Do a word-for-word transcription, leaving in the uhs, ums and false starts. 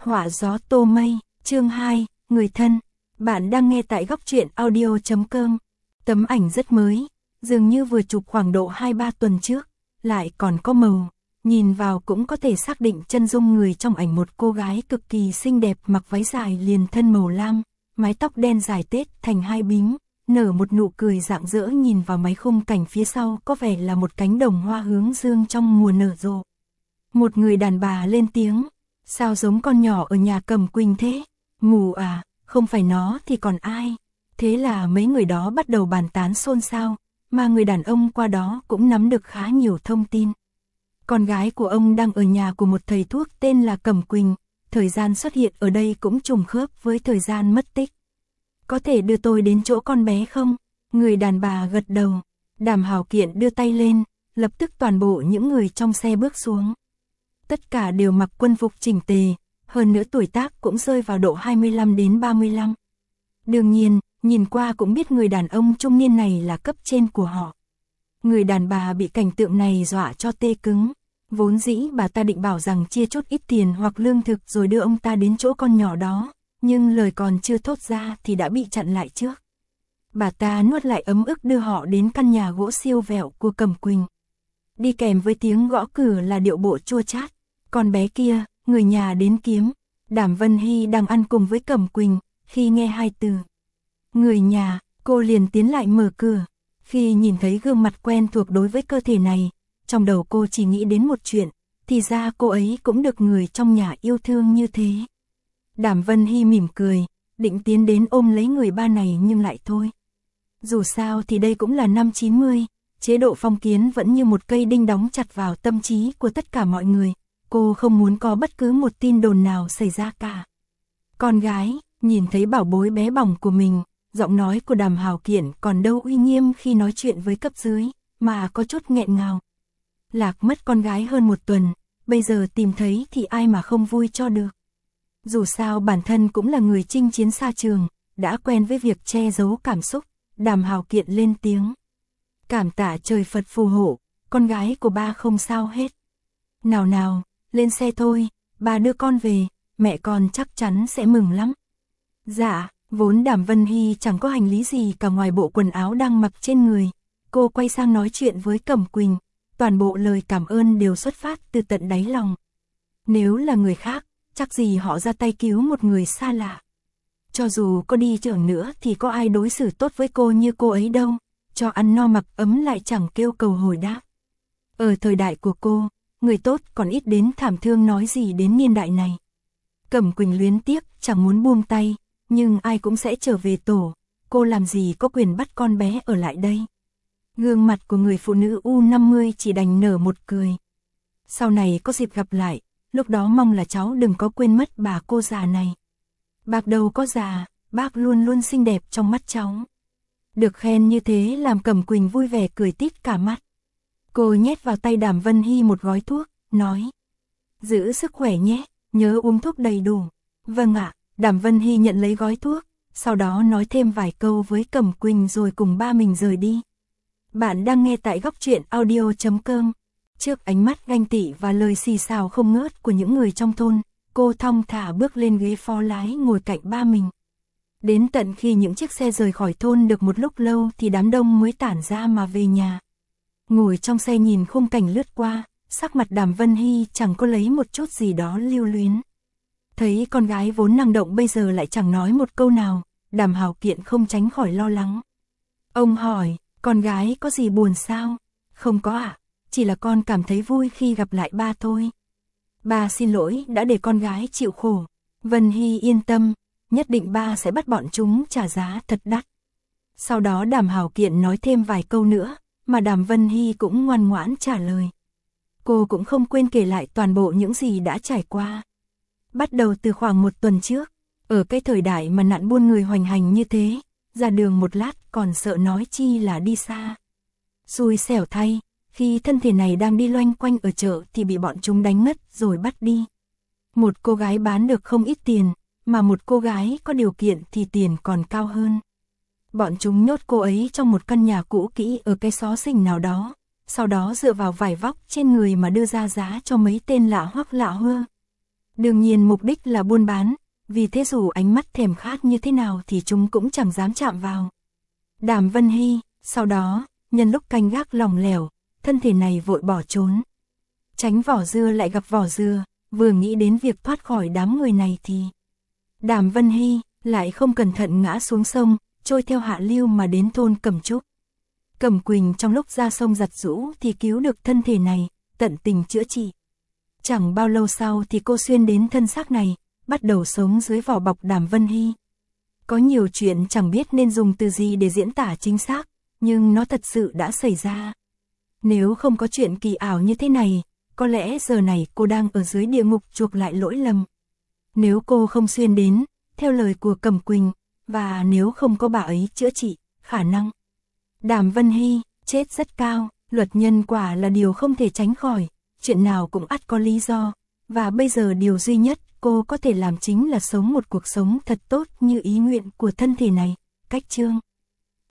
Họa gió tô mây, chương hai, người thân. Bạn đang nghe tại góc truyện audio chấm com. Tấm ảnh rất mới, dường như vừa chụp khoảng độ hai ba tuần trước, lại còn có màu. Nhìn vào cũng có thể xác định chân dung người trong ảnh, một cô gái cực kỳ xinh đẹp mặc váy dài liền thân màu lam, mái tóc đen dài tết thành hai bím, nở một nụ cười rạng rỡ, nhìn vào mấy khung cảnh phía sau có vẻ là một cánh đồng hoa hướng dương trong mùa nở rộ. Một người đàn bà lên tiếng, sao giống con nhỏ ở nhà Cẩm Quỳnh thế? Mù à, không phải nó thì còn ai? Thế là mấy người đó bắt đầu bàn tán xôn xao, mà người đàn ông qua đó cũng nắm được khá nhiều thông tin. Con gái của ông đang ở nhà của một thầy thuốc tên là Cẩm Quỳnh, thời gian xuất hiện ở đây cũng trùng khớp với thời gian mất tích. Có thể đưa tôi đến chỗ con bé không? Người đàn bà gật đầu. Đàm Hào Kiện đưa tay lên, lập tức toàn bộ những người trong xe bước xuống. Tất cả đều mặc quân phục chỉnh tề, hơn nữa tuổi tác cũng rơi vào độ hai mươi lăm đến ba mươi lăm. Đương nhiên, nhìn qua cũng biết người đàn ông trung niên này là cấp trên của họ. Người đàn bà bị cảnh tượng này dọa cho tê cứng. Vốn dĩ bà ta định bảo rằng chia chút ít tiền hoặc lương thực rồi đưa ông ta đến chỗ con nhỏ đó, nhưng lời còn chưa thốt ra thì đã bị chặn lại trước. Bà ta nuốt lại ấm ức đưa họ đến căn nhà gỗ siêu vẹo của Cẩm Quỳnh. Đi kèm với tiếng gõ cửa là điệu bộ chua chát. Con bé kia, người nhà đến kiếm. Đàm Vân Hy đang ăn cùng với Cẩm Quỳnh, khi nghe hai từ người nhà, cô liền tiến lại mở cửa. Khi nhìn thấy gương mặt quen thuộc đối với cơ thể này, trong đầu cô chỉ nghĩ đến một chuyện, thì ra cô ấy cũng được người trong nhà yêu thương như thế. Đàm Vân Hy mỉm cười, định tiến đến ôm lấy người ba này nhưng lại thôi. Dù sao thì đây cũng là năm chín mươi, chế độ phong kiến vẫn như một cây đinh đóng chặt vào tâm trí của tất cả mọi người. Cô không muốn có bất cứ một tin đồn nào xảy ra cả. Con gái, nhìn thấy bảo bối bé bỏng của mình, giọng nói của Đàm Hào Kiện còn đâu uy nghiêm khi nói chuyện với cấp dưới, mà có chút nghẹn ngào. Lạc mất con gái hơn một tuần, bây giờ tìm thấy thì ai mà không vui cho được. Dù sao bản thân cũng là người chinh chiến xa trường, đã quen với việc che giấu cảm xúc. Đàm Hào Kiện lên tiếng. Cảm tạ trời Phật phù hộ, con gái của ba không sao hết. Nào nào, lên xe thôi, ba đưa con về, mẹ con chắc chắn sẽ mừng lắm. Dạ, vốn Đàm Vân Hy chẳng có hành lý gì cả ngoài bộ quần áo đang mặc trên người. Cô quay sang nói chuyện với Cẩm Quỳnh, toàn bộ lời cảm ơn đều xuất phát từ tận đáy lòng. Nếu là người khác, chắc gì họ ra tay cứu một người xa lạ. Cho dù có đi chợ nữa thì có ai đối xử tốt với cô như cô ấy đâu, cho ăn no mặc ấm lại chẳng kêu cầu hồi đáp. Ở thời đại của cô, người tốt còn ít đến thảm thương nói gì đến niên đại này. Cẩm Quỳnh luyến tiếc, chẳng muốn buông tay, nhưng ai cũng sẽ trở về tổ, cô làm gì có quyền bắt con bé ở lại đây. Gương mặt của người phụ nữ u năm mươi chỉ đành nở một cười. Sau này có dịp gặp lại, lúc đó mong là cháu đừng có quên mất bà cô già này. Bác đâu có già, bác luôn luôn xinh đẹp trong mắt cháu. Được khen như thế làm Cẩm Quỳnh vui vẻ cười tít cả mắt. Cô nhét vào tay Đàm Vân Hy một gói thuốc, nói. Giữ sức khỏe nhé, nhớ uống thuốc đầy đủ. Vâng ạ, Đàm Vân Hy nhận lấy gói thuốc, sau đó nói thêm vài câu với Cẩm Quỳnh rồi cùng ba mình rời đi. Bạn đang nghe tại góc truyện audio chấm com. Trước ánh mắt ganh tị và lời xì xào không ngớt của những người trong thôn, cô thong thả bước lên ghế phó lái ngồi cạnh ba mình. Đến tận khi những chiếc xe rời khỏi thôn được một lúc lâu thì đám đông mới tản ra mà về nhà. Ngồi trong xe nhìn khung cảnh lướt qua, sắc mặt Đàm Vân Hy chẳng có lấy một chút gì đó lưu luyến. Thấy con gái vốn năng động bây giờ lại chẳng nói một câu nào, Đàm Hào Kiện không tránh khỏi lo lắng. Ông hỏi, con gái có gì buồn sao? Không có ạ, à, chỉ là con cảm thấy vui khi gặp lại ba thôi. Ba xin lỗi đã để con gái chịu khổ. Vân Hy yên tâm, nhất định ba sẽ bắt bọn chúng trả giá thật đắt. Sau đó Đàm Hào Kiện nói thêm vài câu nữa, mà Đàm Vân Hy cũng ngoan ngoãn trả lời. Cô cũng không quên kể lại toàn bộ những gì đã trải qua. Bắt đầu từ khoảng một tuần trước, ở cái thời đại mà nạn buôn người hoành hành như thế, ra đường một lát còn sợ nói chi là đi xa. Xui xẻo thay, khi thân thể này đang đi loanh quanh ở chợ thì bị bọn chúng đánh ngất rồi bắt đi. Một cô gái bán được không ít tiền, mà một cô gái có điều kiện thì tiền còn cao hơn. Bọn chúng nhốt cô ấy trong một căn nhà cũ kỹ ở cái xó xỉnh nào đó, sau đó dựa vào vải vóc trên người mà đưa ra giá cho mấy tên lạ hoắc lạ hưa. Đương nhiên mục đích là buôn bán, vì thế dù ánh mắt thèm khát như thế nào thì chúng cũng chẳng dám chạm vào. Đàm Vân Hy, sau đó, nhân lúc canh gác lỏng lẻo, thân thể này vội bỏ trốn. Tránh vỏ dưa lại gặp vỏ dưa, vừa nghĩ đến việc thoát khỏi đám người này thì Đàm Vân Hy lại không cẩn thận ngã xuống sông, trôi theo hạ lưu mà đến thôn Cẩm Trúc. Cẩm Quỳnh trong lúc ra sông giặt giũ thì cứu được thân thể này, tận tình chữa trị. Chẳng bao lâu sau thì cô xuyên đến thân xác này, bắt đầu sống dưới vỏ bọc Đàm Vân Hy. Có nhiều chuyện chẳng biết nên dùng từ gì để diễn tả chính xác, nhưng nó thật sự đã xảy ra. Nếu không có chuyện kỳ ảo như thế này, có lẽ giờ này cô đang ở dưới địa ngục chuộc lại lỗi lầm. Nếu cô không xuyên đến, theo lời của Cẩm Quỳnh, và nếu không có bà ấy chữa trị, khả năng Đàm Vân Hy chết rất cao. Luật nhân quả là điều không thể tránh khỏi, chuyện nào cũng ắt có lý do, và bây giờ điều duy nhất cô có thể làm chính là sống một cuộc sống thật tốt như ý nguyện của thân thể này. Cách chương